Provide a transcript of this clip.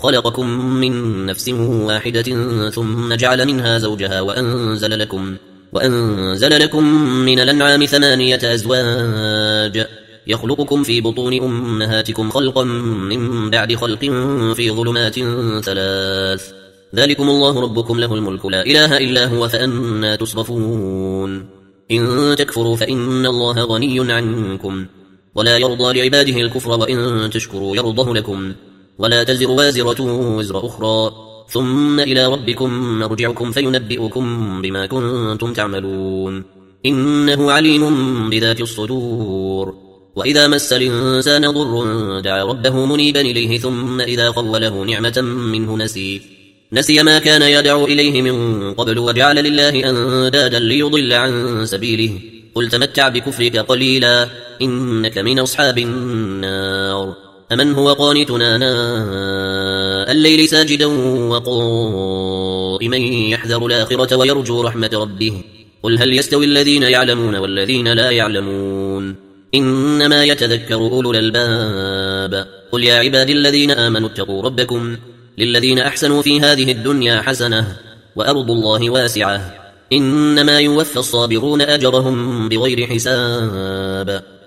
خلقكم من نفس واحدة ثم جعل منها زوجها وأنزل لكم من الأنعام 8 أزواج يخلقكم في بطون أمهاتكم خلقا من بعد خلق في ظلمات 3 ذلكم الله ربكم له الملك لا إله إلا هو فأنى تصرفون إن تكفروا فإن الله غني عنكم ولا يرضى لعباده الكفر وإن تشكروا يرضه لكم ولا تزر وازرة وزر أخرى ثم إلى ربكم مرجعكم فينبئكم بما كنتم تعملون إنه عليم بذات الصدور وإذا مس الإنسان ضر دعا ربه منيبا إليه ثم إذا خوله نعمة منه نسي ما كان يدعو إليه من قبل وجعل لله أندادا ليضل عن سبيله قل تمتع بكفرك قليلا إنك من أصحاب النار أمن هو قانتنا آناء الليل ساجدا وقائما يحذر الآخرة ويرجو رحمة ربه قل هل يستوي الذين يعلمون والذين لا يعلمون إنما يتذكر أولو الألباب قل يا عبادي الذين آمنوا اتقوا ربكم للذين أحسنوا في هذه الدنيا حسنة وأرض الله واسعة إنما يوفى الصابرون أجرهم بغير حساب